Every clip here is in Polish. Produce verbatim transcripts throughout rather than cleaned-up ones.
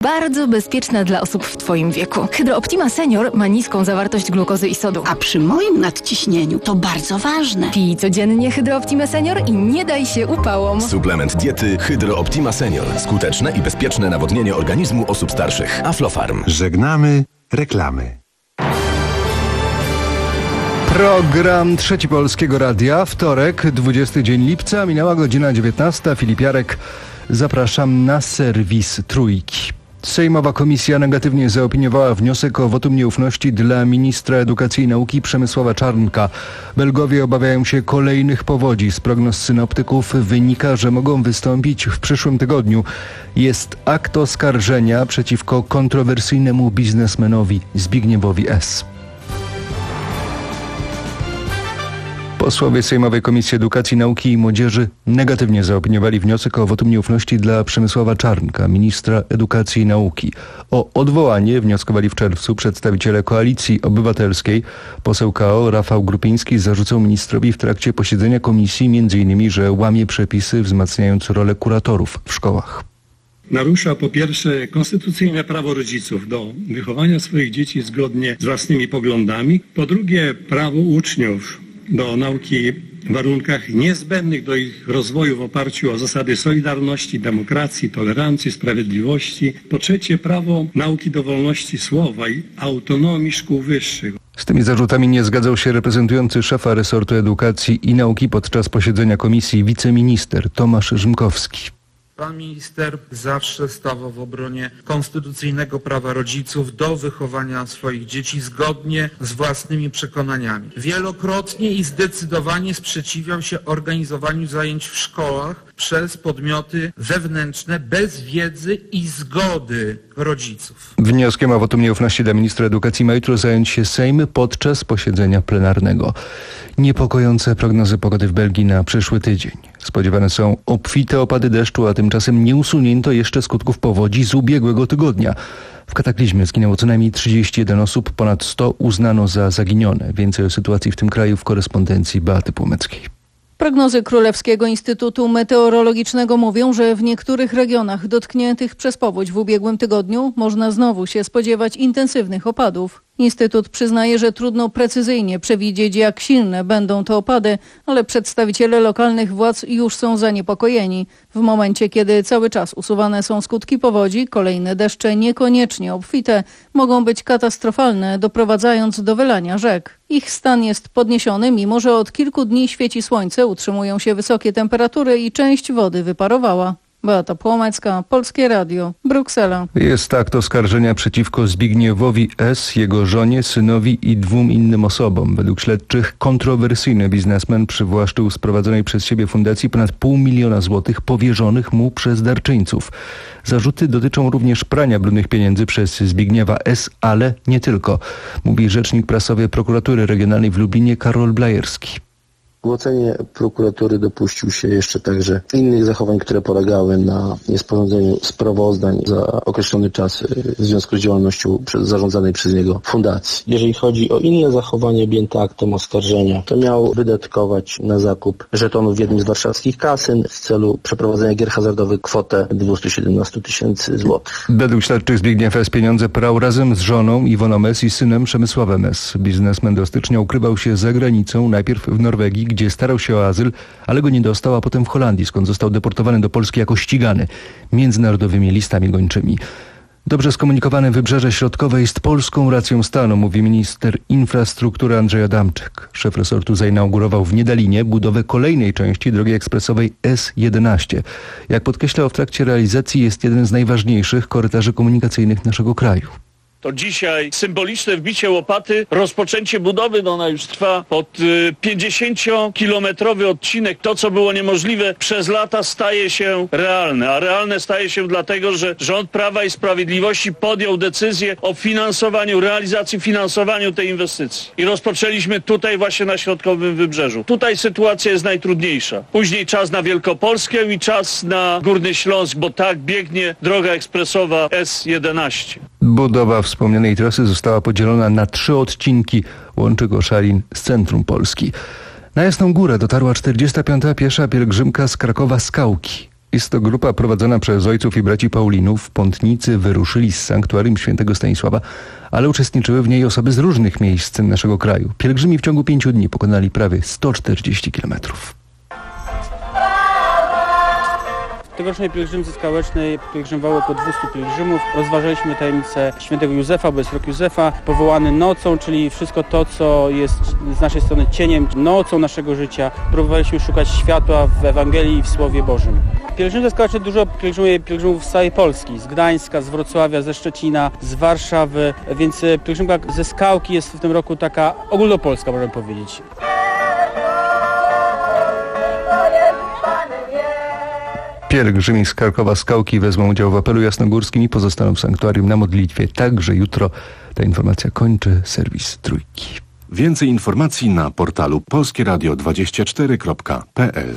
Bardzo bezpieczna dla osób w Twoim wieku. Hydro Optima Senior ma niską zawartość glukozy i sodu. A przy moim nadciśnieniu to bardzo ważne. Pij codziennie Hydro Optima Senior i nie daj się upałom. Suplement diety Hydro Optima Senior. Skuteczne i bezpieczne nawodnienie organizmu osób starszych. Aflofarm. Żegnamy reklamy. Program Trzeci Polskiego Radia. Wtorek, dwudziesty dzień lipca. Minęła godzina dziewiętnasta. Filip Jarek. Zapraszam na serwis Trójki. Sejmowa Komisja negatywnie zaopiniowała wniosek o wotum nieufności dla ministra edukacji i nauki Przemysława Czarnka. Belgowie obawiają się kolejnych powodzi. Z prognoz synoptyków wynika, że mogą wystąpić w przyszłym tygodniu. Jest akt oskarżenia przeciwko kontrowersyjnemu biznesmenowi Zbigniewowi S. Posłowie Sejmowej Komisji Edukacji, Nauki i Młodzieży negatywnie zaopiniowali wniosek o wotum nieufności dla Przemysława Czarnka, ministra edukacji i nauki. O odwołanie wnioskowali w czerwcu przedstawiciele Koalicji Obywatelskiej. Poseł K O Rafał Grupiński zarzucał ministrowi w trakcie posiedzenia komisji między innymi, że łamie przepisy, wzmacniając rolę kuratorów w szkołach. Narusza po pierwsze konstytucyjne prawo rodziców do wychowania swoich dzieci zgodnie z własnymi poglądami. Po drugie prawo uczniów do nauki w warunkach niezbędnych do ich rozwoju w oparciu o zasady solidarności, demokracji, tolerancji, sprawiedliwości. Po trzecie prawo nauki do wolności słowa i autonomii szkół wyższych. Z tymi zarzutami nie zgadzał się reprezentujący szefa resortu edukacji i nauki podczas posiedzenia komisji wiceminister Tomasz Rzymkowski. Pan minister zawsze stawał w obronie konstytucyjnego prawa rodziców do wychowania swoich dzieci zgodnie z własnymi przekonaniami. Wielokrotnie i zdecydowanie sprzeciwiał się organizowaniu zajęć w szkołach przez podmioty zewnętrzne bez wiedzy i zgody rodziców. Wnioskiem o wotum nieufności dla ministra edukacji ma jutro zająć się Sejm podczas posiedzenia plenarnego. Niepokojące prognozy pogody w Belgii na przyszły tydzień. Spodziewane są obfite opady deszczu, a tymczasem nie usunięto jeszcze skutków powodzi z ubiegłego tygodnia. W kataklizmie zginęło co najmniej trzydzieści jeden osób, ponad sto uznano za zaginione. Więcej o sytuacji w tym kraju w korespondencji Beaty Płomeckiej. Prognozy Królewskiego Instytutu Meteorologicznego mówią, że w niektórych regionach dotkniętych przez powódź w ubiegłym tygodniu można znowu się spodziewać intensywnych opadów. Instytut przyznaje, że trudno precyzyjnie przewidzieć, jak silne będą te opady, ale przedstawiciele lokalnych władz już są zaniepokojeni. W momencie, kiedy cały czas usuwane są skutki powodzi, kolejne deszcze niekoniecznie obfite mogą być katastrofalne, doprowadzając do wylania rzek. Ich stan jest podniesiony, mimo że od kilku dni świeci słońce, utrzymują się wysokie temperatury i część wody wyparowała. Beata Płomecka, Polskie Radio, Bruksela. Jest akt oskarżenia przeciwko Zbigniewowi S., jego żonie, synowi i dwóm innym osobom. Według śledczych kontrowersyjny biznesmen przywłaszczył z prowadzonej przez siebie fundacji ponad pół miliona złotych powierzonych mu przez darczyńców. Zarzuty dotyczą również prania brudnych pieniędzy przez Zbigniewa S., ale nie tylko, mówi rzecznik prasowy Prokuratury Regionalnej w Lublinie Karol Blajerski. W ocenie prokuratury dopuścił się jeszcze także innych zachowań, które polegały na niesporządzeniu sprawozdań za określony czas w związku z działalnością zarządzanej przez niego fundacji. Jeżeli chodzi o inne zachowanie objęte aktem oskarżenia, to miał wydatkować na zakup żetonów w jednym z warszawskich kasyn w celu przeprowadzenia gier hazardowych kwotę dwieście siedemnaście tysięcy złotych. Według śledczych Zbigniew S. pieniądze prał razem z żoną Iwoną S. i synem Przemysławem S. Biznesmen do stycznia ukrywał się za granicą, najpierw w Norwegii, gdzie starał się o azyl, ale go nie dostał, a potem w Holandii, skąd został deportowany do Polski jako ścigany międzynarodowymi listami gończymi. Dobrze skomunikowane Wybrzeże Środkowe jest polską racją stanu, mówi minister infrastruktury Andrzej Adamczyk. Szef resortu zainaugurował w Niedalinie budowę kolejnej części drogi ekspresowej S jedenaście. Jak podkreślał, w trakcie realizacji jest jeden z najważniejszych korytarzy komunikacyjnych naszego kraju. To dzisiaj symboliczne wbicie łopaty, rozpoczęcie budowy, no ona już trwa pod y, pięćdziesięciokilometrowy odcinek. To, co było niemożliwe przez lata, staje się realne. A realne staje się dlatego, że rząd Prawa i Sprawiedliwości podjął decyzję o finansowaniu, realizacji finansowaniu tej inwestycji. I rozpoczęliśmy tutaj właśnie na Środkowym Wybrzeżu. Tutaj sytuacja jest najtrudniejsza. Później czas na Wielkopolskę i czas na Górny Śląsk, bo tak biegnie droga ekspresowa S jedenaście. Budowa wspomnianej trasy została podzielona na trzy odcinki. Łączy Koszalin z centrum Polski. Na Jasną Górę dotarła czterdziesta piąta piesza pielgrzymka z Krakowa Skałki. Jest to grupa prowadzona przez ojców i braci Paulinów. Pątnicy wyruszyli z sanktuarium świętego Stanisława, ale uczestniczyły w niej osoby z różnych miejsc naszego kraju. Pielgrzymi w ciągu pięciu dni pokonali prawie sto czterdzieści kilometrów. W tegorocznej pielgrzymce skałecznej pielgrzymowało około dwieście pielgrzymów. Rozważaliśmy tajemnicę świętego Józefa, bo jest rok Józefa, powołany nocą, czyli wszystko to, co jest z naszej strony cieniem, nocą naszego życia. Próbowaliśmy szukać światła w Ewangelii i w Słowie Bożym. Pielgrzymce skałeczne dużo pielgrzymuje pielgrzymów z całej Polski, z Gdańska, z Wrocławia, ze Szczecina, z Warszawy, więc pielgrzymka ze Skałki jest w tym roku taka ogólnopolska, można powiedzieć. Pielgrzymi z Krakowa Skałki wezmą udział w apelu jasnogórskim i pozostaną w sanktuarium na modlitwie także jutro. Ta informacja kończy serwis Trójki. Więcej informacji na portalu polskie radio dwadzieścia cztery kropka p l.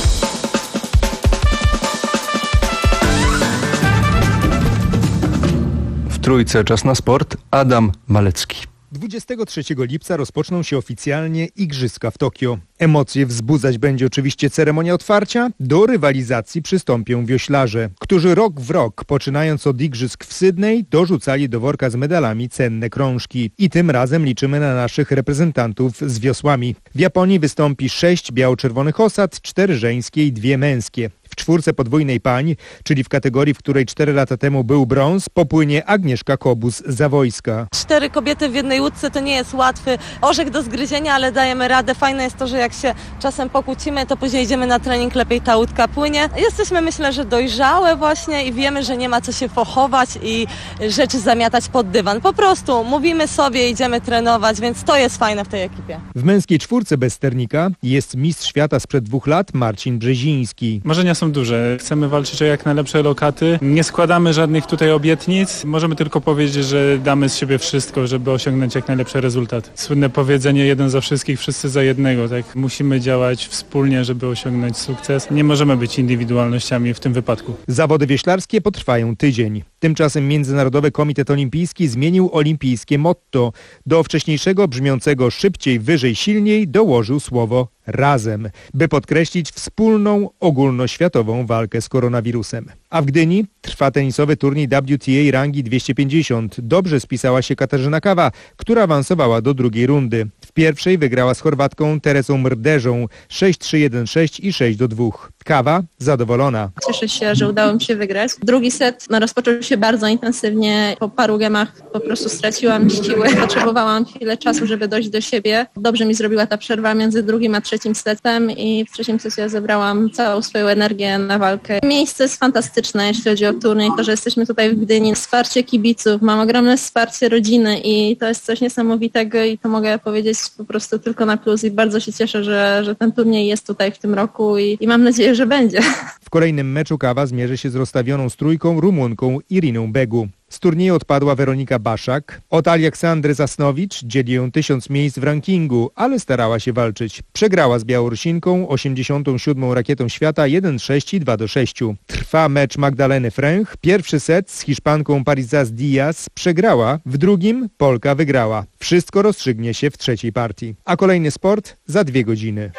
W Trójce czas na sport. Adam Malecki. dwudziestego trzeciego lipca rozpoczną się oficjalnie Igrzyska w Tokio. Emocje wzbudzać będzie oczywiście ceremonia otwarcia. Do rywalizacji przystąpią wioślarze, którzy rok w rok, poczynając od Igrzysk w Sydney, dorzucali do worka z medalami cenne krążki. I tym razem liczymy na naszych reprezentantów z wiosłami. W Japonii wystąpi sześć biało-czerwonych osad, cztery żeńskie i dwie męskie. W czwórce podwójnej pań, czyli w kategorii, w której cztery lata temu był brąz, popłynie Agnieszka Kobus-Zawojska. Cztery kobiety w jednej łódce to nie jest łatwy orzech do zgryzienia, ale dajemy radę. Fajne jest to, że jak się czasem pokłócimy, to później idziemy na trening, lepiej ta łódka płynie. Jesteśmy, myślę, że dojrzałe właśnie i wiemy, że nie ma co się fochować i rzeczy zamiatać pod dywan. Po prostu mówimy sobie, idziemy trenować, więc to jest fajne w tej ekipie. W męskiej czwórce bez sternika jest mistrz świata sprzed dwóch lat Marcin Brzeziński. Marzenia są duże. Chcemy walczyć o jak najlepsze lokaty. Nie składamy żadnych tutaj obietnic. Możemy tylko powiedzieć, że damy z siebie wszystko, żeby osiągnąć jak najlepszy rezultat. Słynne powiedzenie jeden za wszystkich, wszyscy za jednego. Tak? Musimy działać wspólnie, żeby osiągnąć sukces. Nie możemy być indywidualnościami w tym wypadku. Zawody wioślarskie potrwają tydzień. Tymczasem Międzynarodowy Komitet Olimpijski zmienił olimpijskie motto. Do wcześniejszego brzmiącego szybciej, wyżej, silniej dołożył słowo razem, by podkreślić wspólną, ogólnoświatową walkę z koronawirusem. A w Gdyni trwa tenisowy turniej W T A rangi dwieście pięćdziesiąt. Dobrze spisała się Katarzyna Kawa, która awansowała do drugiej rundy. W pierwszej wygrała z Chorwatką Teresą Mrdeżą sześć trzy jeden sześć i sześć do dwóch. Kawa zadowolona. Cieszę się, że udało mi się wygrać. Drugi set no, rozpoczął się bardzo intensywnie. Po paru gemach po prostu straciłam siły. Potrzebowałam chwilę czasu, żeby dojść do siebie. Dobrze mi zrobiła ta przerwa między drugim a trzecim setem i w trzecim secie zebrałam całą swoją energię na walkę. Miejsce jest fantastyczne, jeśli chodzi o turniej. To, że jesteśmy tutaj w Gdyni. Wsparcie kibiców, mam ogromne wsparcie rodziny i to jest coś niesamowitego i to mogę powiedzieć po prostu tylko na plus i bardzo się cieszę, że, że ten turniej jest tutaj w tym roku i, i mam nadzieję, że będzie. W kolejnym meczu Kawa zmierzy się z rozstawioną z trójką Rumunką Iriną Begu. Z turnieju odpadła Weronika Baszak. Od Aleksandry Zasnowicz dzieli ją tysiąc miejsc w rankingu, ale starała się walczyć. Przegrała z Białorusinką, osiemdziesiątą siódmą rakietą świata jeden sześć i dwa do sześciu. Trwa mecz Magdaleny Fręch. Pierwszy set z Hiszpanką Parizas Diaz przegrała, w drugim Polka wygrała. Wszystko rozstrzygnie się w trzeciej partii. A kolejny sport za dwie godziny.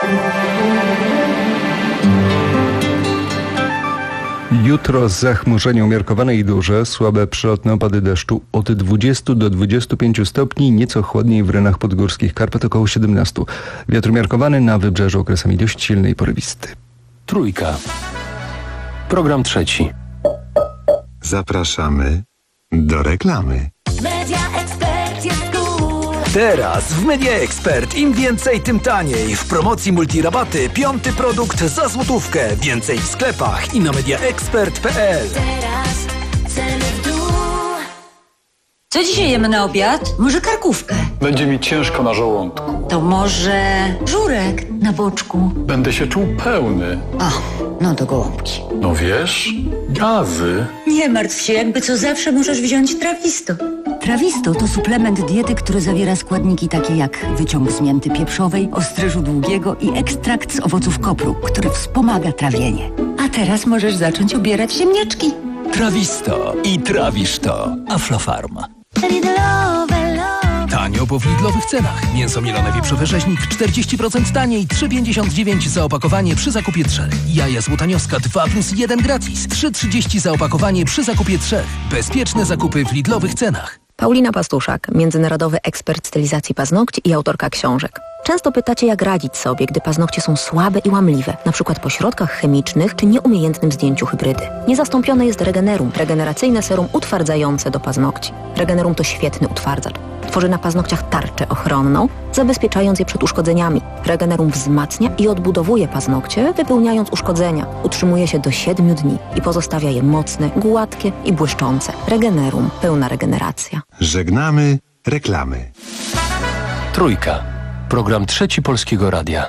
Jutro zachmurzenie umiarkowane i duże, słabe przelotne opady deszczu od dwudziestu do dwudziestu pięciu stopni, nieco chłodniej w rejonach podgórskich Karpat około siedemnastu. Wiatr umiarkowany, na wybrzeżu okresami dość silny i porywisty. Trójka. Program trzeci. Zapraszamy do reklamy. Media Expert jest cool. Teraz w Media Expert im więcej, tym taniej. W promocji multirabaty piąty produkt za złotówkę. Więcej w sklepach i na mediaexpert kropka p l. Teraz ceny w dół. Co dzisiaj jemy na obiad? Może karkówkę? Będzie mi ciężko na żołądku. To może żurek na boczku? Będę się czuł pełny. O, no to gołąbki. No wiesz, gazy. Nie martw się, jakby co zawsze możesz wziąć Trawisto. Trawisto to suplement diety, który zawiera składniki takie jak wyciąg z mięty pieprzowej, ostryżu długiego i ekstrakt z owoców kopru, który wspomaga trawienie. A teraz możesz zacząć ubierać ziemniaczki. Trawisto i trawisz to. Aflofarm. Lidlowe love. Tanio po w Lidlowych cenach. Mięso mielone wieprzowe rzeźnik czterdzieści procent taniej, trzy pięćdziesiąt dziewięć za opakowanie przy zakupie trzech. Jaja złotanioska dwa plus jeden gratis, trzy trzydzieści za opakowanie przy zakupie trzech. Bezpieczne zakupy w Lidlowych cenach. Paulina Pastuszak, międzynarodowy ekspert stylizacji paznokci i autorka książek. Często pytacie, jak radzić sobie, gdy paznokcie są słabe i łamliwe, na przykład po środkach chemicznych czy nieumiejętnym zdjęciu hybrydy. Niezastąpione jest Regenerum, regeneracyjne serum utwardzające do paznokci. Regenerum to świetny utwardzacz. Tworzy na paznokciach tarczę ochronną, zabezpieczając je przed uszkodzeniami. Regenerum wzmacnia i odbudowuje paznokcie, wypełniając uszkodzenia. Utrzymuje się do siedmiu dni i pozostawia je mocne, gładkie i błyszczące. Regenerum. Pełna regeneracja. Żegnamy reklamy. Trójka. Program Trzeci Polskiego Radia.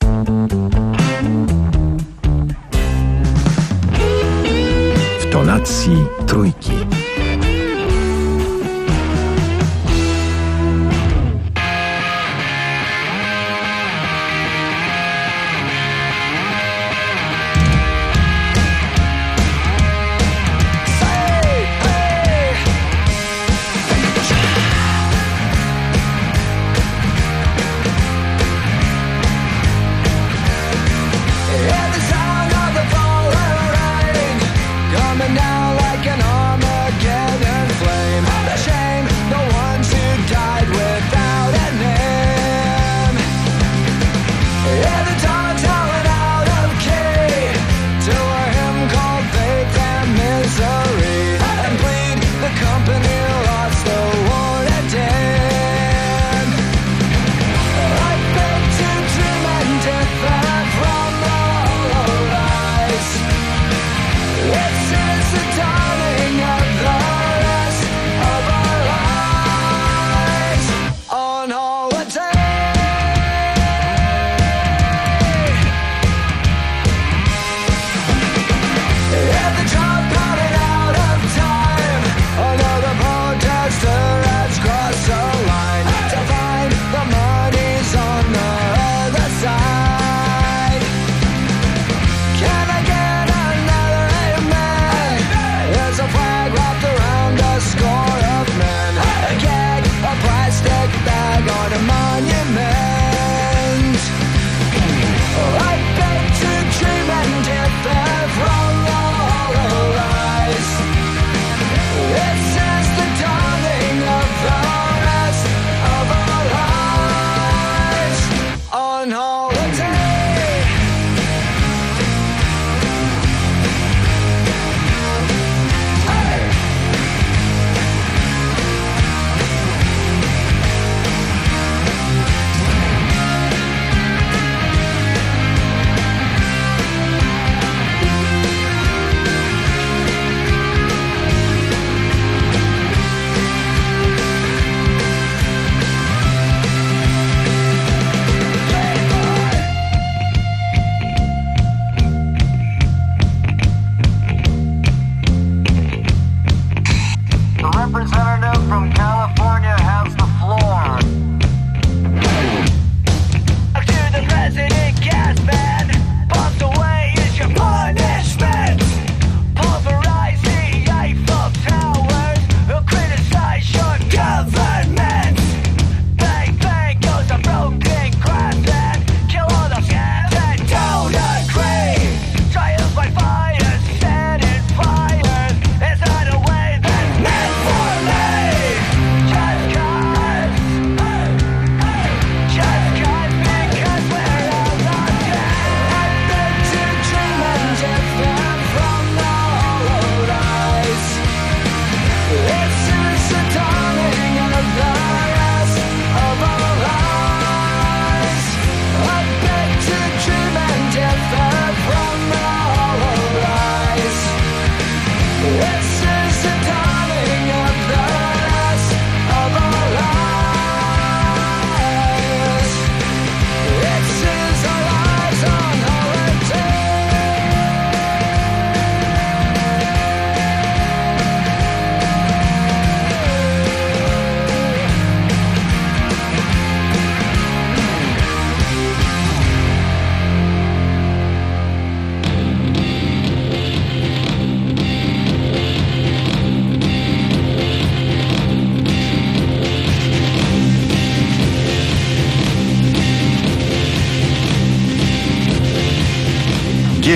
W tonacji trójki. Coming down like an Armageddon.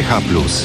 G H plus.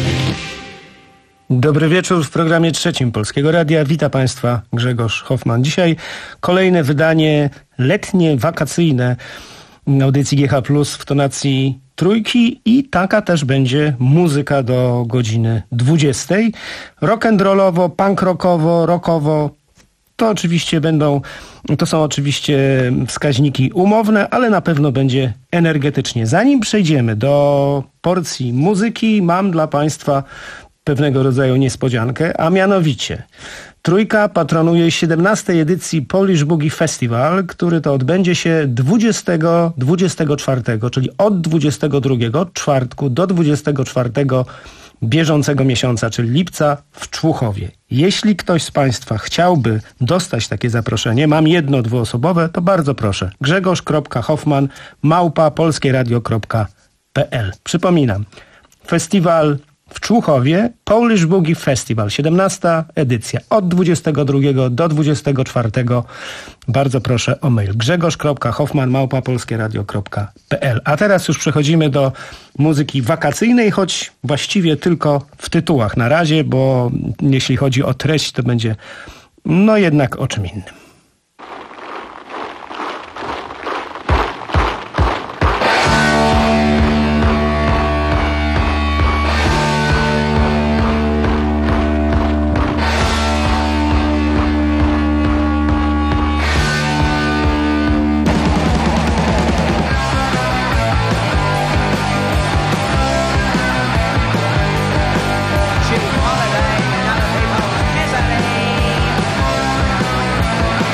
Dobry wieczór w programie trzecim Polskiego Radia. Witam Państwa Grzegorz Hoffman. Dzisiaj kolejne wydanie letnie, wakacyjne audycji G H plus w tonacji trójki i taka też będzie muzyka do godziny dwudziestej. Rock'n'rollowo, punk rockowo, rockowo. To oczywiście będą, to są oczywiście wskaźniki umowne, ale na pewno będzie energetycznie. Zanim przejdziemy do porcji muzyki, mam dla Państwa pewnego rodzaju niespodziankę, a mianowicie Trójka patronuje siedemnastej edycji Polish Boogie Festival, który to odbędzie się dwudziestego do dwudziestego czwartego, czyli od dwudziestego drugiego czwartku do dwudziestego czwartego bieżącego miesiąca, czyli lipca w Człuchowie. Jeśli ktoś z Państwa chciałby dostać takie zaproszenie, mam jedno dwuosobowe, to bardzo proszę. Grzegorz kropka hoffman małpa polskieradio kropka p l. Przypominam, festiwal w Człuchowie, Polish Boogie Festival, siedemnasta edycja, od dwudziestego drugiego do dwudziestego czwartego. Bardzo proszę o mail. Grzegorz kropka hoffman małpa polskieradio kropka p l. A teraz już przechodzimy do muzyki wakacyjnej, choć właściwie tylko w tytułach na razie, bo jeśli chodzi o treść, to będzie no jednak o czym innym. Holiday and other people's misery.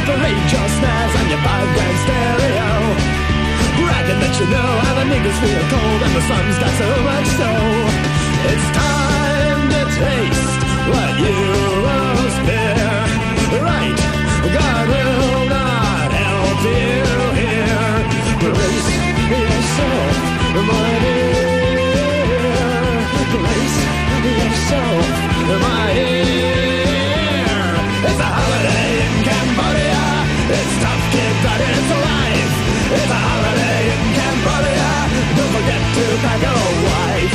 parade your snares on your five-grand stereo, bragging that you know how the niggas feel cold and the sun's got so much snow. It's time to taste what you most fear. Right, God will not help you here. Brace yourself, my dear. Brace yourself, my dear. It's a holiday in Cambodia. It's tough, kid, but it's life. It's a holiday in Cambodia. Don't forget to pack your wife.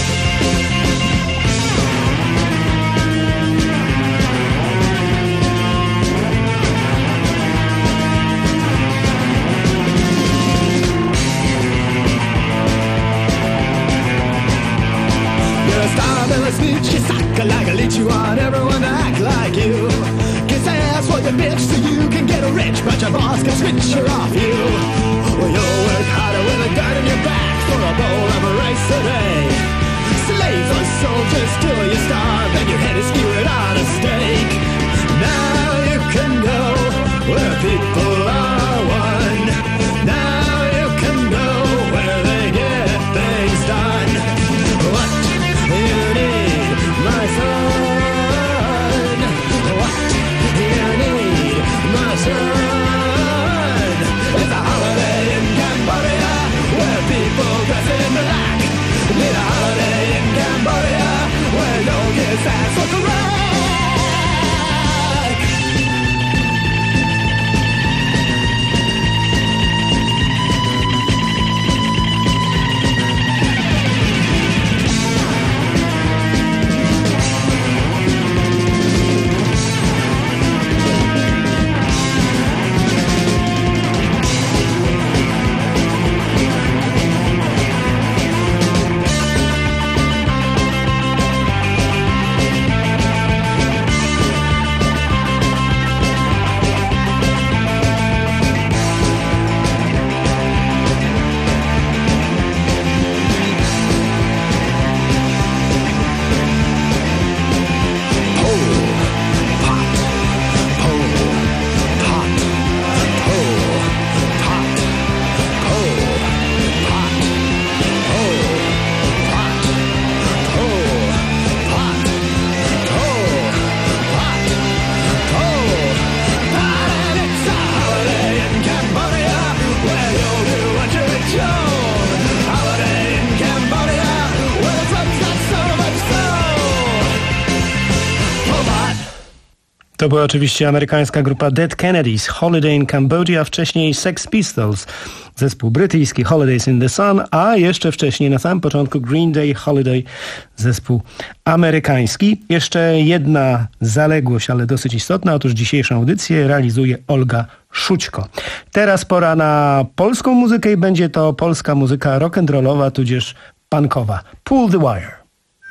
You're a star, but a snitch. You suck like a leech. You want everyone to act like you. Kiss ass for your bitch so you can get rich, but your boss can switch her off you. Well, you'll work harder with a gun in your back for a bowl of rice a day. Slaves or soldiers till you starve, and your head is skewered on a stake. Now you can go where people are one. Now you can go where they get things done. What you need, my son? What you need, my son? It's a holiday in Cambodia where people dress in black. Need a holiday in Cambodia where no gets ass for correct. To była oczywiście amerykańska grupa Dead Kennedys, Holiday in Cambodia, wcześniej Sex Pistols, zespół brytyjski Holidays in the Sun, a jeszcze wcześniej na samym początku Green Day Holiday, zespół amerykański. Jeszcze jedna zaległość, ale dosyć istotna. Otóż dzisiejszą audycję realizuje Olga Szućko. Teraz pora na polską muzykę i będzie to polska muzyka rock'n'rollowa, tudzież punkowa. Pull the Wire.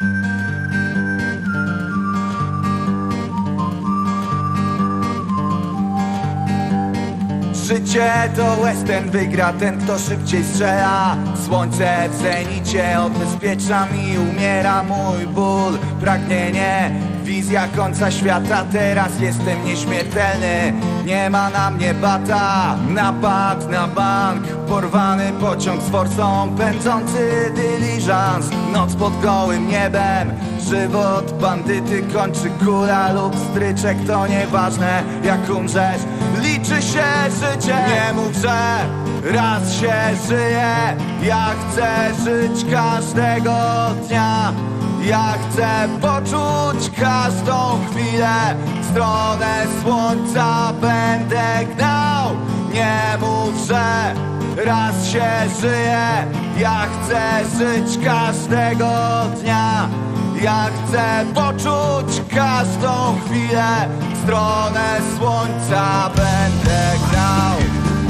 Życie to western, wygra ten, kto szybciej strzela. Słońce w zenicie, odbezpiecza mi, umiera mój ból. Pragnienie, wizja końca świata, teraz jestem nieśmiertelny. Nie ma na mnie bata, napad na bank, porwany pociąg z forsą, pędzący dyliżans. Noc pod gołym niebem, żywot bandyty kończy kula lub stryczek. To nieważne jak umrzesz, liczy się życie. Nie mów, że raz się żyje. Ja chcę żyć każdego dnia. Ja chcę poczuć każdą chwilę. W stronę słońca będę gnał. Nie mów, że raz się żyje. Ja chcę żyć każdego dnia. Ja chcę poczuć każdą chwilę. W stronę słońca będę gnał.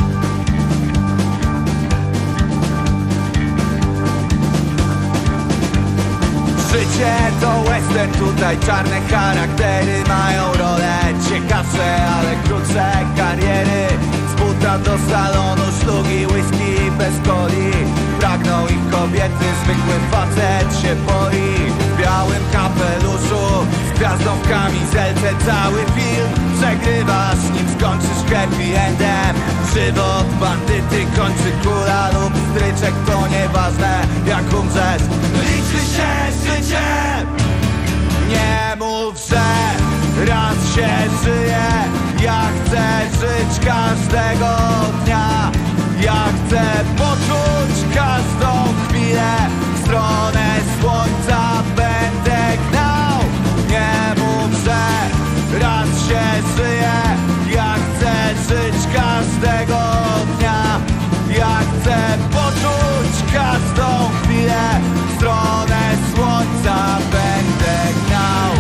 Życie to western, tutaj czarne charaktery mają rolę ciekawsze, ale krótsze kariery. Z buta do salonu, szlugi, whisky bez coli. Pragną ich kobiety, zwykły facet się boi. W białym kapeluszu, z gwiazdą w kamizelce, cały film Przegrywasz, nim skończysz happy endem. Żywot bandyty kończy kula lub stryczek, to nieważne jak umrzesz. Liczy się życie. Nie mów, że raz się żyje. Ja chcę żyć każdego dnia. Ja chcę poczuć każdą chwilę. W stronę słońca będę gnał. Nie mów, że raz się żyje. Ja chcę żyć każdego dnia. Ja chcę poczuć każdą chwilę. W stronę słońca będę gnał.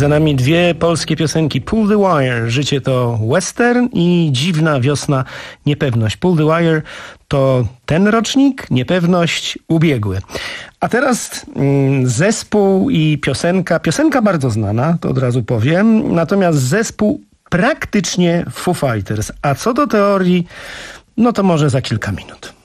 Za nami dwie polskie piosenki. Pull the Wire, życie to western i dziwna wiosna, niepewność. Pull the Wire to ten rocznik, niepewność ubiegły. A teraz mm, zespół i piosenka. Piosenka bardzo znana, to od razu powiem. Natomiast zespół praktycznie Foo Fighters. A co do teorii, no to może za kilka minut.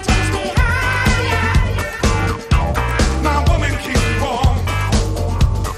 My woman keeps warm.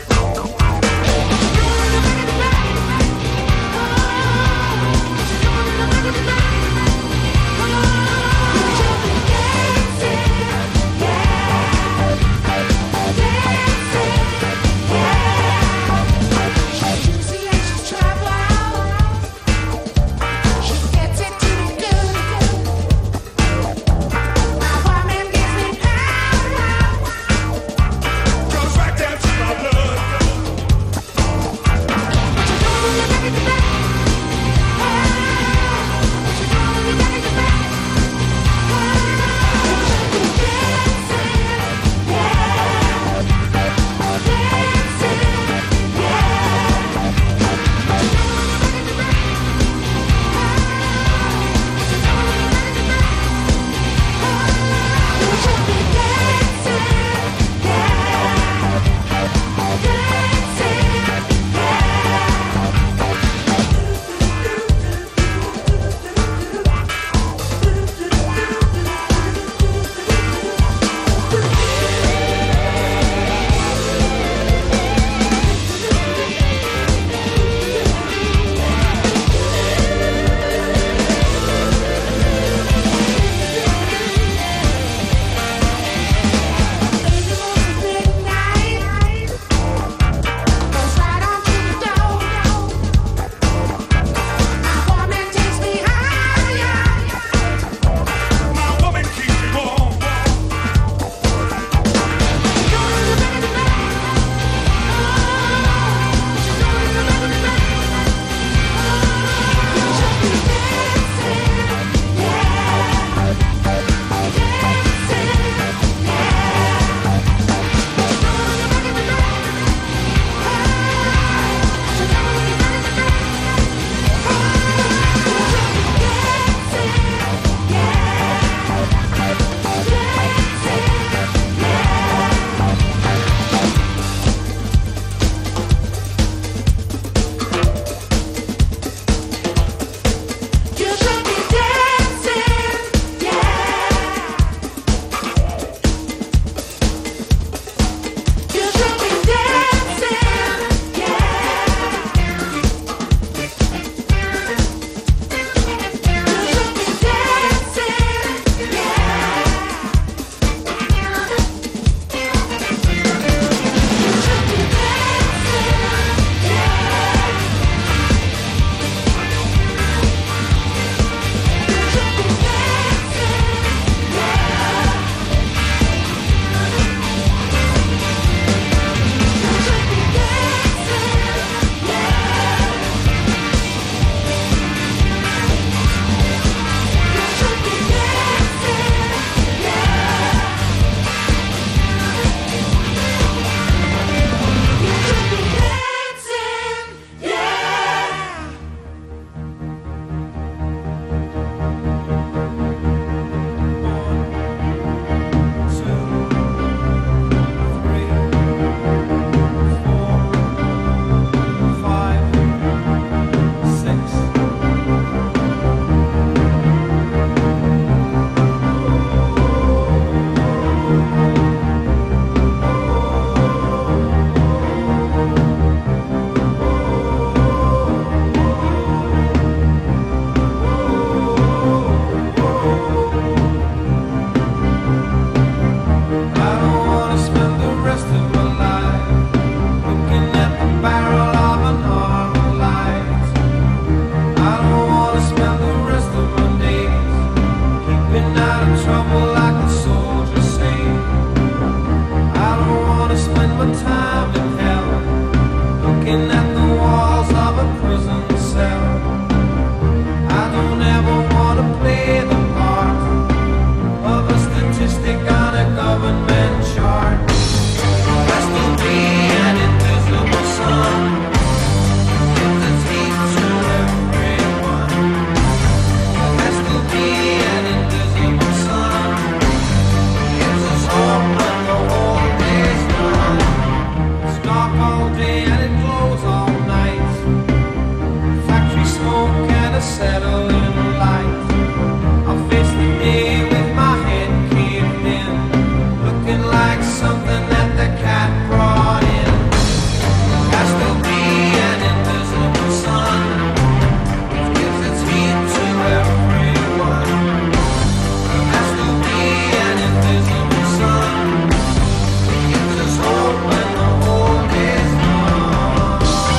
stick on a government chart. Has to be an invisible sun. Gives its heat to everyone. Has to be an invisible sun. Gives us hope when the whole day's done. It's dark all day and it glows all night. Factory smoke and a settling light. I'll face the day with my head caved in, looking like something that the cat brought in. Has to be an invisible sun. It gives its heat to everyone. Has to be an invisible sun. It gives us hope when the whole day's gone.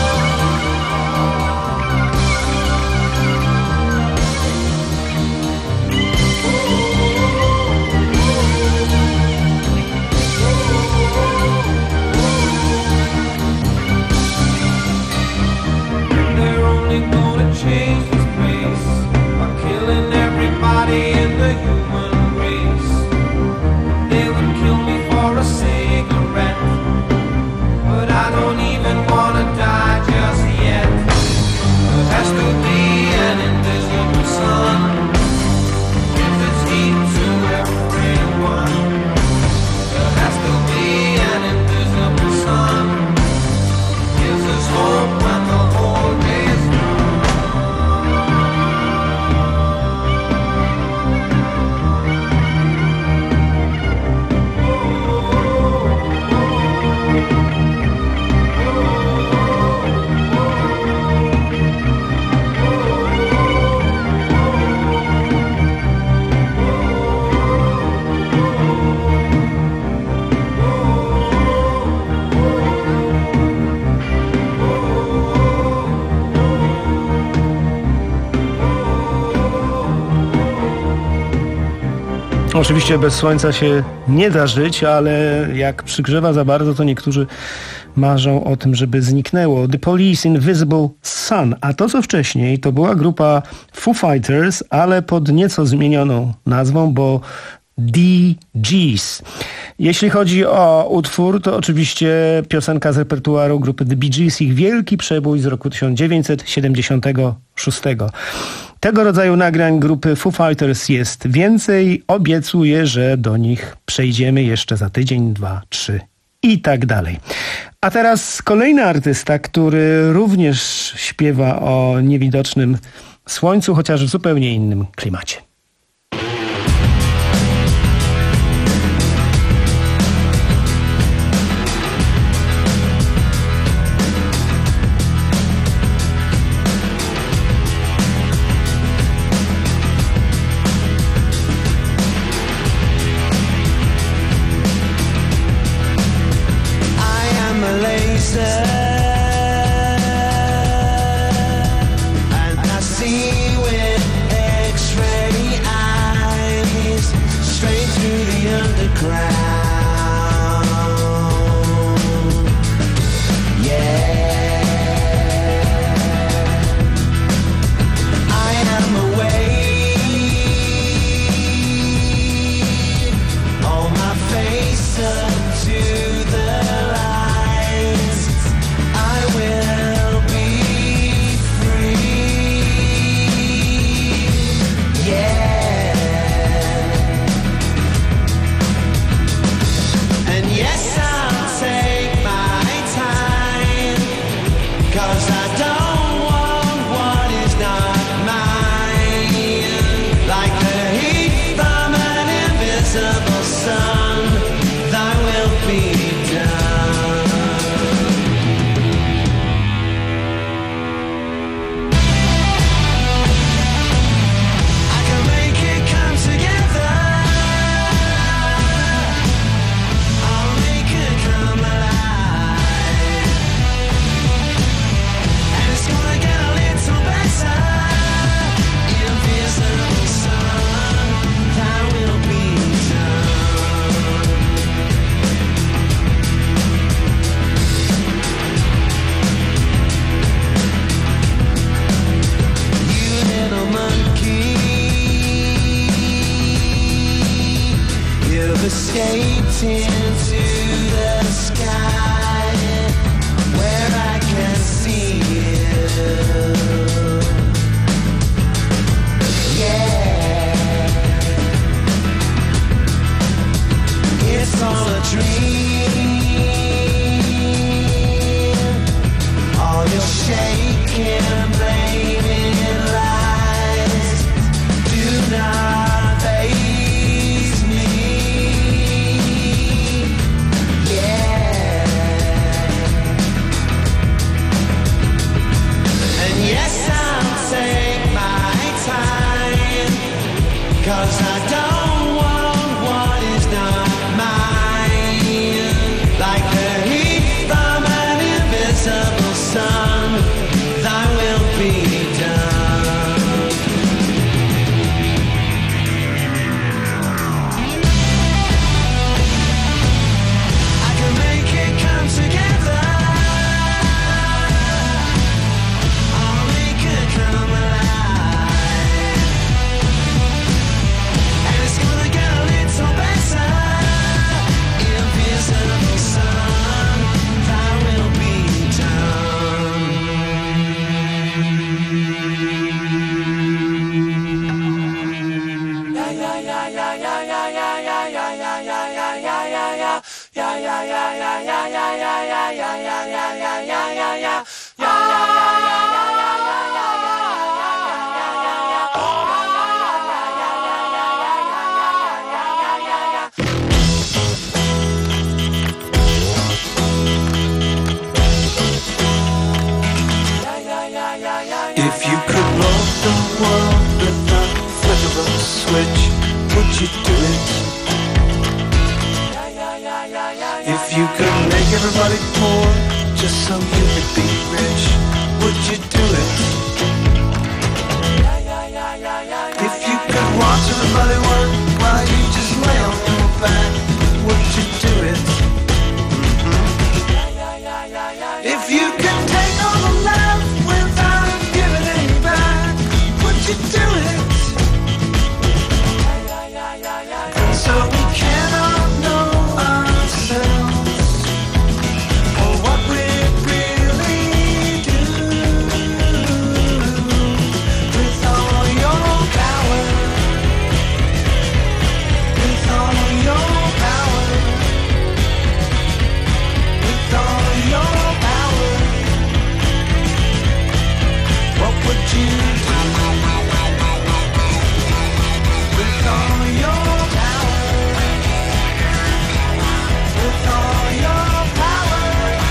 They're only gonna change this place by killing everybody in the human race. They would kill me for a cigarette, but I don't even wanna die just yet. There has to be an invisible sun. Gives its heat to everyone. There has to be an invisible sun. Gives us hope when the whole day's Oczywiście bez słońca się nie da żyć, ale jak przygrzewa za bardzo, to niektórzy marzą o tym, żeby zniknęło. The Police, Invisible Sun. A to, co wcześniej, to była grupa Foo Fighters, ale pod nieco zmienioną nazwą, bo The Gees. Jeśli chodzi o utwór, to oczywiście piosenka z repertuaru grupy The Bee Gees, ich wielki przebój z roku tysiąc dziewięćset siedemdziesiątego szóstego. Tego rodzaju nagrań grupy Foo Fighters jest więcej. Obiecuję, że do nich przejdziemy jeszcze za tydzień, dwa, trzy i tak dalej. A teraz kolejny artysta, który również śpiewa o niewidocznym słońcu, chociaż w zupełnie innym klimacie. and I see with X-ray have escaped into the sky where I can see you. Yeah, it's all a dream. All your shaking, blaming lies do not faze me. Yeah, and yes, I'll take my time, 'cause I don't want what is not mine. Like the heat from an invisible sun, thy will be done. I can make it come together. I'll make it come alive. And it's gonna get a little better. Invisible sun, thy will be done. Yeah, yeah, yeah, yeah, yeah, yeah, yeah, yeah, yeah, yeah, yeah, yeah, yeah, yeah, yeah. Yeah, yeah, yeah, yeah, yeah, yeah, yeah, yeah, yeah, yeah, yeah, yeah, yeah, yeah, yeah. Yeah, yeah, yeah, yeah, yeah, if you could roll the world with the flip of a switch, would you do it? If you could make everybody poor just so you could be rich, would you do it? If you could watch everybody work while you just lay on your back, would you do it? If you could take all the love without giving any back, would you do it? So we cannot know ourselves or what we really do. With all your power, with all your power, with all your power, what would you do? With all your power, with all your power,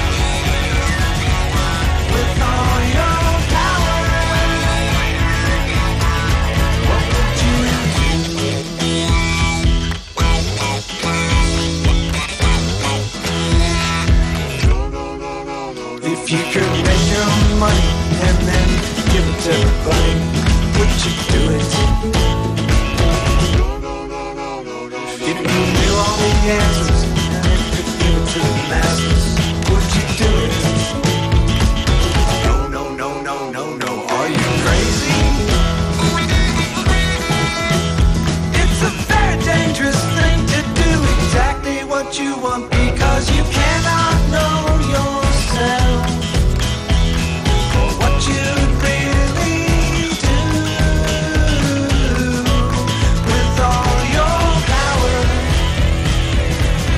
with all your power, what would you do? If you could make your own money and then give it to everybody, would you do it? If you knew all the answers and could give it to the masses, would you do it? No, no, no, no, no, no. Are you crazy? It's a very dangerous thing to do exactly what you want, because you cannot know yourself or what you really do. With all your power,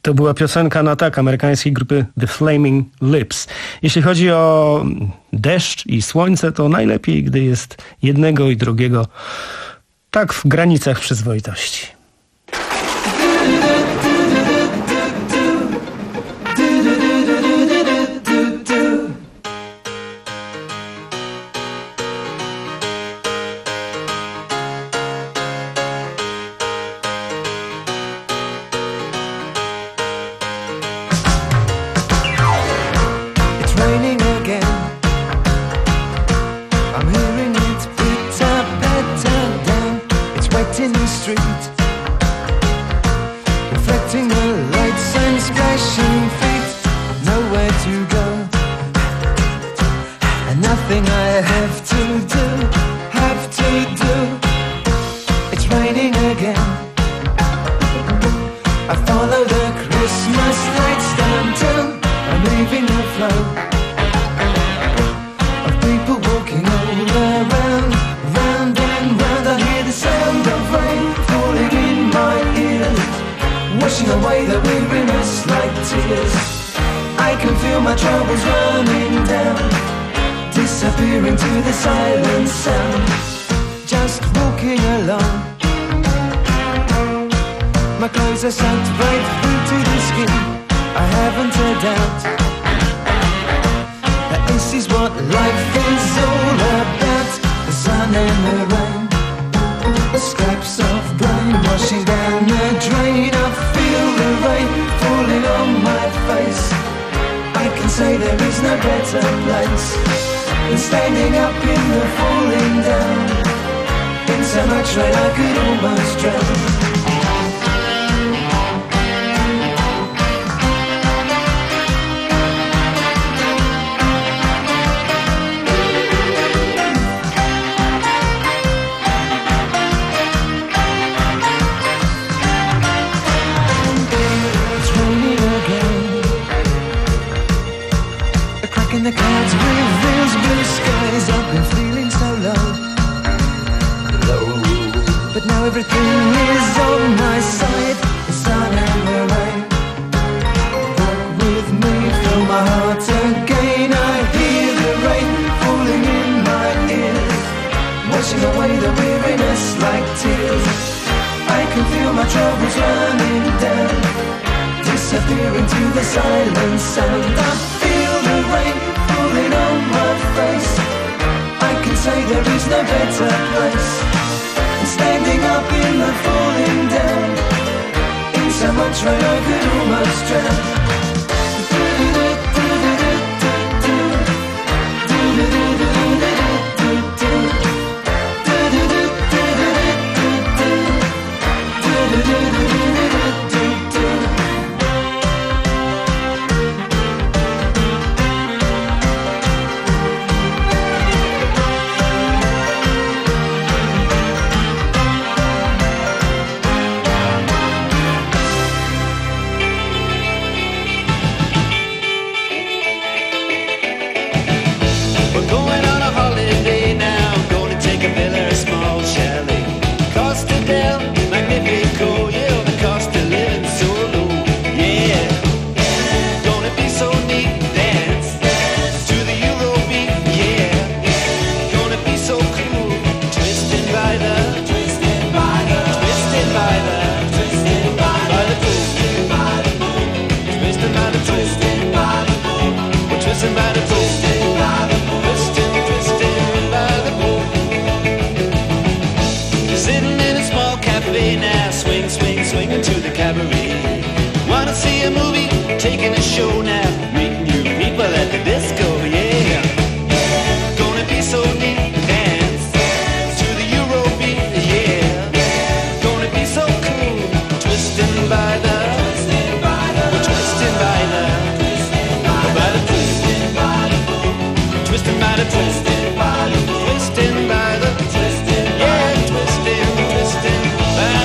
To była piosenka na tak amerykańskiej grupy The Flaming Lips. Jeśli chodzi o deszcz i słońce, to najlepiej, gdy jest jednego i drugiego tak w granicach przyzwoitości.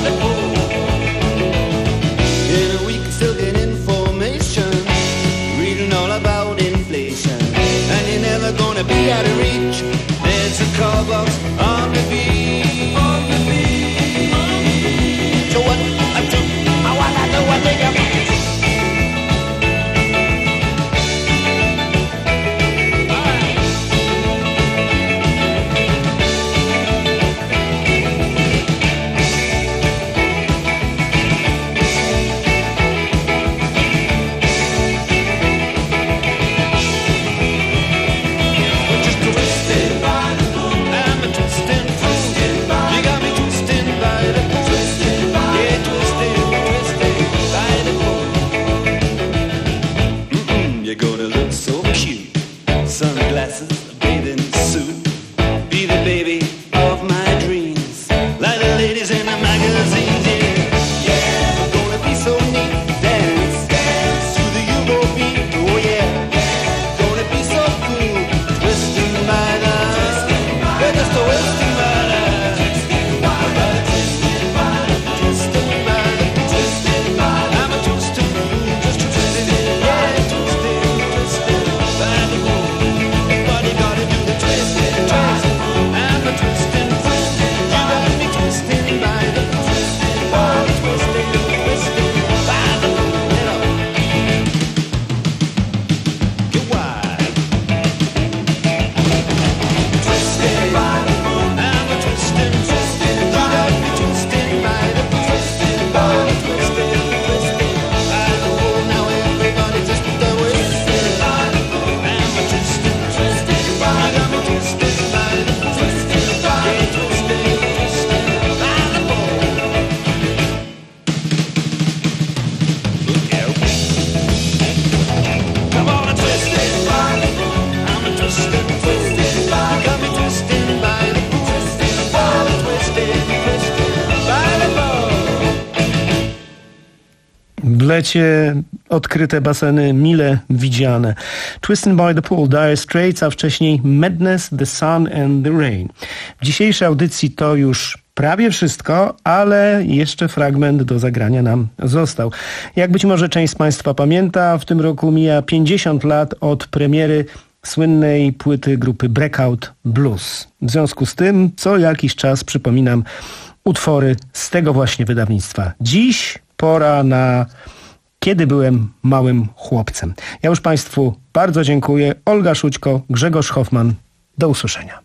Still get information. Read your wife. Twisted by the moon, I'm a twisted, twisted. You got me twisted by the moon, twisted by the twisted, twisted by the moon. Now everybody just put their way. Twisted by the moon, I'm a twisted, twisted. You got me twisted by the moon, twisted by the twisted, twisted by the moon. Look out. Come on and twist it by the moon. I'm a twisted, twisted by. Got me twisted by the moon, twisted by the twisted, twisted by the moon. W lecie odkryte baseny mile widziane. Twisted by the Pool, Dire Straits, a wcześniej Madness, The Sun and the Rain. W dzisiejszej audycji to już prawie wszystko, ale jeszcze fragment do zagrania nam został. Jak być może część z Państwa pamięta, w tym roku mija pięćdziesiąt lat od premiery słynnej płyty grupy Breakout Blues. W związku z tym co jakiś czas przypominam utwory z tego właśnie wydawnictwa. Dziś pora na Kiedy byłem małym chłopcem. Ja już Państwu bardzo dziękuję. Olga Szućko, Grzegorz Hoffman. Do usłyszenia.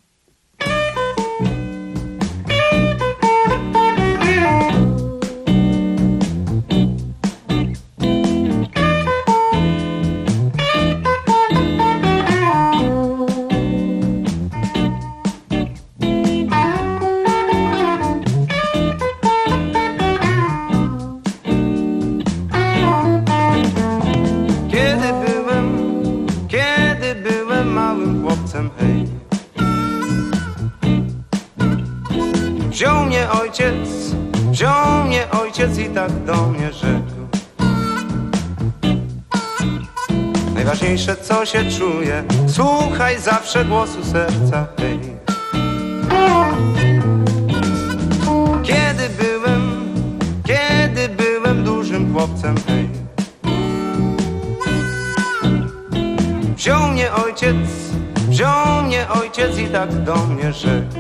Kiedy byłem, kiedy byłem małym chłopcem, hej. Wziął mnie ojciec, wziął mnie ojciec i tak do mnie rzekł. Najważniejsze co się czuje, słuchaj zawsze głosu serca, hej. Kiedy byłem, kiedy byłem dużym chłopcem, hej. Wziął mnie ojciec, wziął mnie ojciec i tak do mnie rzekł.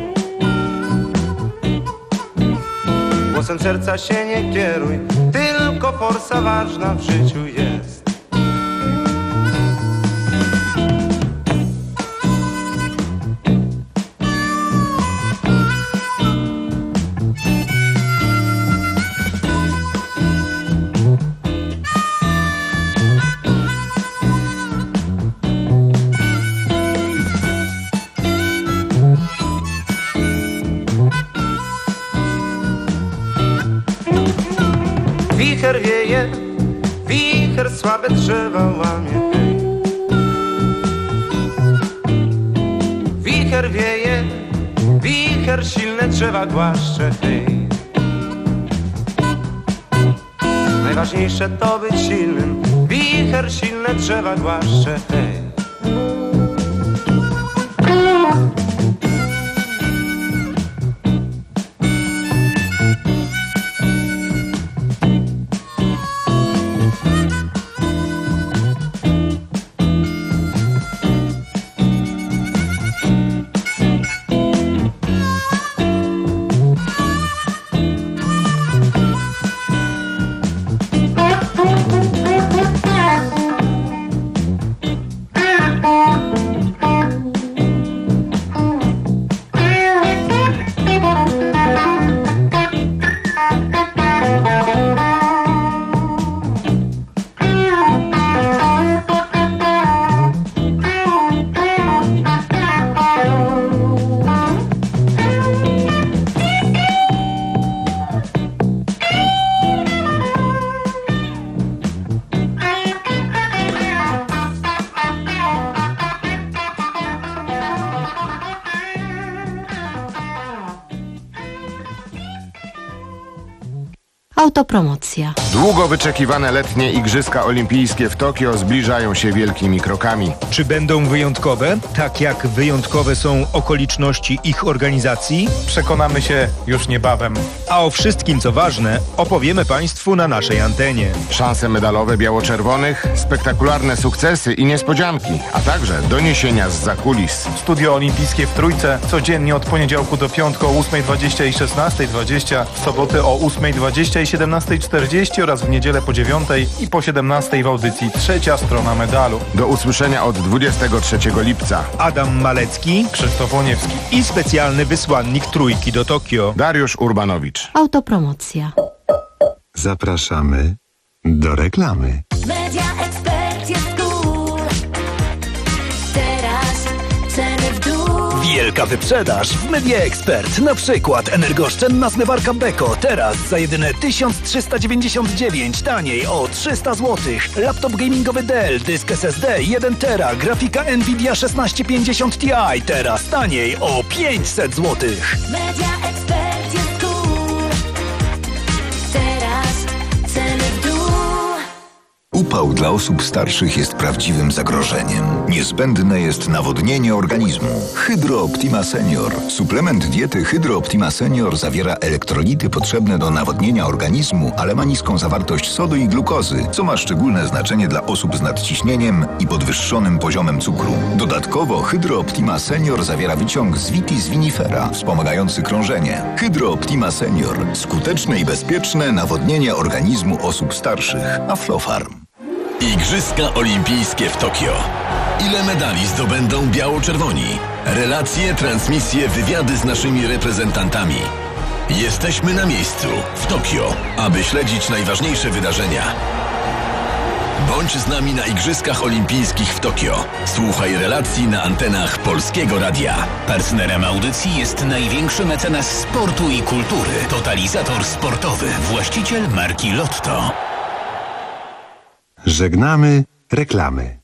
Głosem serca się nie kieruj, tylko forsa ważna w życiu jest. Wicher wieje, wicher słabe drzewa łamie, hej. Wicher wieje, wicher silne drzewa głaszcze, hej. Najważniejsze to być silnym, wicher silne drzewa głaszcze, hej. Autopromocja. Długo wyczekiwane letnie Igrzyska Olimpijskie w Tokio zbliżają się wielkimi krokami. Czy będą wyjątkowe, tak jak wyjątkowe są okoliczności ich organizacji? Przekonamy się już niebawem. A o wszystkim, co ważne, opowiemy Państwu na naszej antenie. Szanse medalowe biało-czerwonych, spektakularne sukcesy i niespodzianki, a także doniesienia z zakulis. Studio Olimpijskie w Trójce codziennie od poniedziałku do piątku o ósmej dwadzieścia i szesnastej dwadzieścia, w soboty o ósmej dwadzieścia i siedemnasta czterdzieści oraz w niedzielę po dziewiątej i po siedemnastej w audycji Trzecia Strona Medalu. Do usłyszenia od dwudziestego trzeciego lipca. Adam Malecki, Krzysztof Łoniewski i specjalny wysłannik Trójki do Tokio, Dariusz Urbanowicz. Autopromocja. Zapraszamy do reklamy. Media Expert jest cool. Teraz ceny w dół. Wielka wyprzedaż w Media Expert. Na przykład energooszczędna zmywarka Beko. Teraz za jedyne tysiąc trzysta dziewięćdziesiąt dziewięć. Taniej o trzysta złotych. Laptop gamingowy Dell. Dysk S S D jeden tera. Grafika Nvidia szesnaście pięćdziesiąt Ti. Teraz taniej o pięćset złotych. Media Expert jest cool. Teraz ceny w dół. Upał dla osób starszych jest prawdziwym zagrożeniem. Niezbędne jest nawodnienie organizmu. Hydro Optima Senior. Suplement diety Hydro Optima Senior zawiera elektrolity potrzebne do nawodnienia organizmu, ale ma niską zawartość sodu i glukozy, co ma szczególne znaczenie dla osób z nadciśnieniem i podwyższonym poziomem cukru. Dodatkowo Hydro Optima Senior zawiera wyciąg z Vitis vinifera, wspomagający krążenie. Hydro Optima Senior. Skuteczne i bezpieczne nawodnienie organizmu osób starszych. Aflofarm. Igrzyska Olimpijskie w Tokio. Ile medali zdobędą biało-czerwoni? Relacje, transmisje, wywiady z naszymi reprezentantami. Jesteśmy na miejscu, w Tokio, aby śledzić najważniejsze wydarzenia. Bądź z nami na Igrzyskach Olimpijskich w Tokio. Słuchaj relacji na antenach Polskiego Radia. Partnerem audycji jest największy mecenas sportu i kultury. Totalizator sportowy, właściciel marki Lotto. Żegnamy reklamy.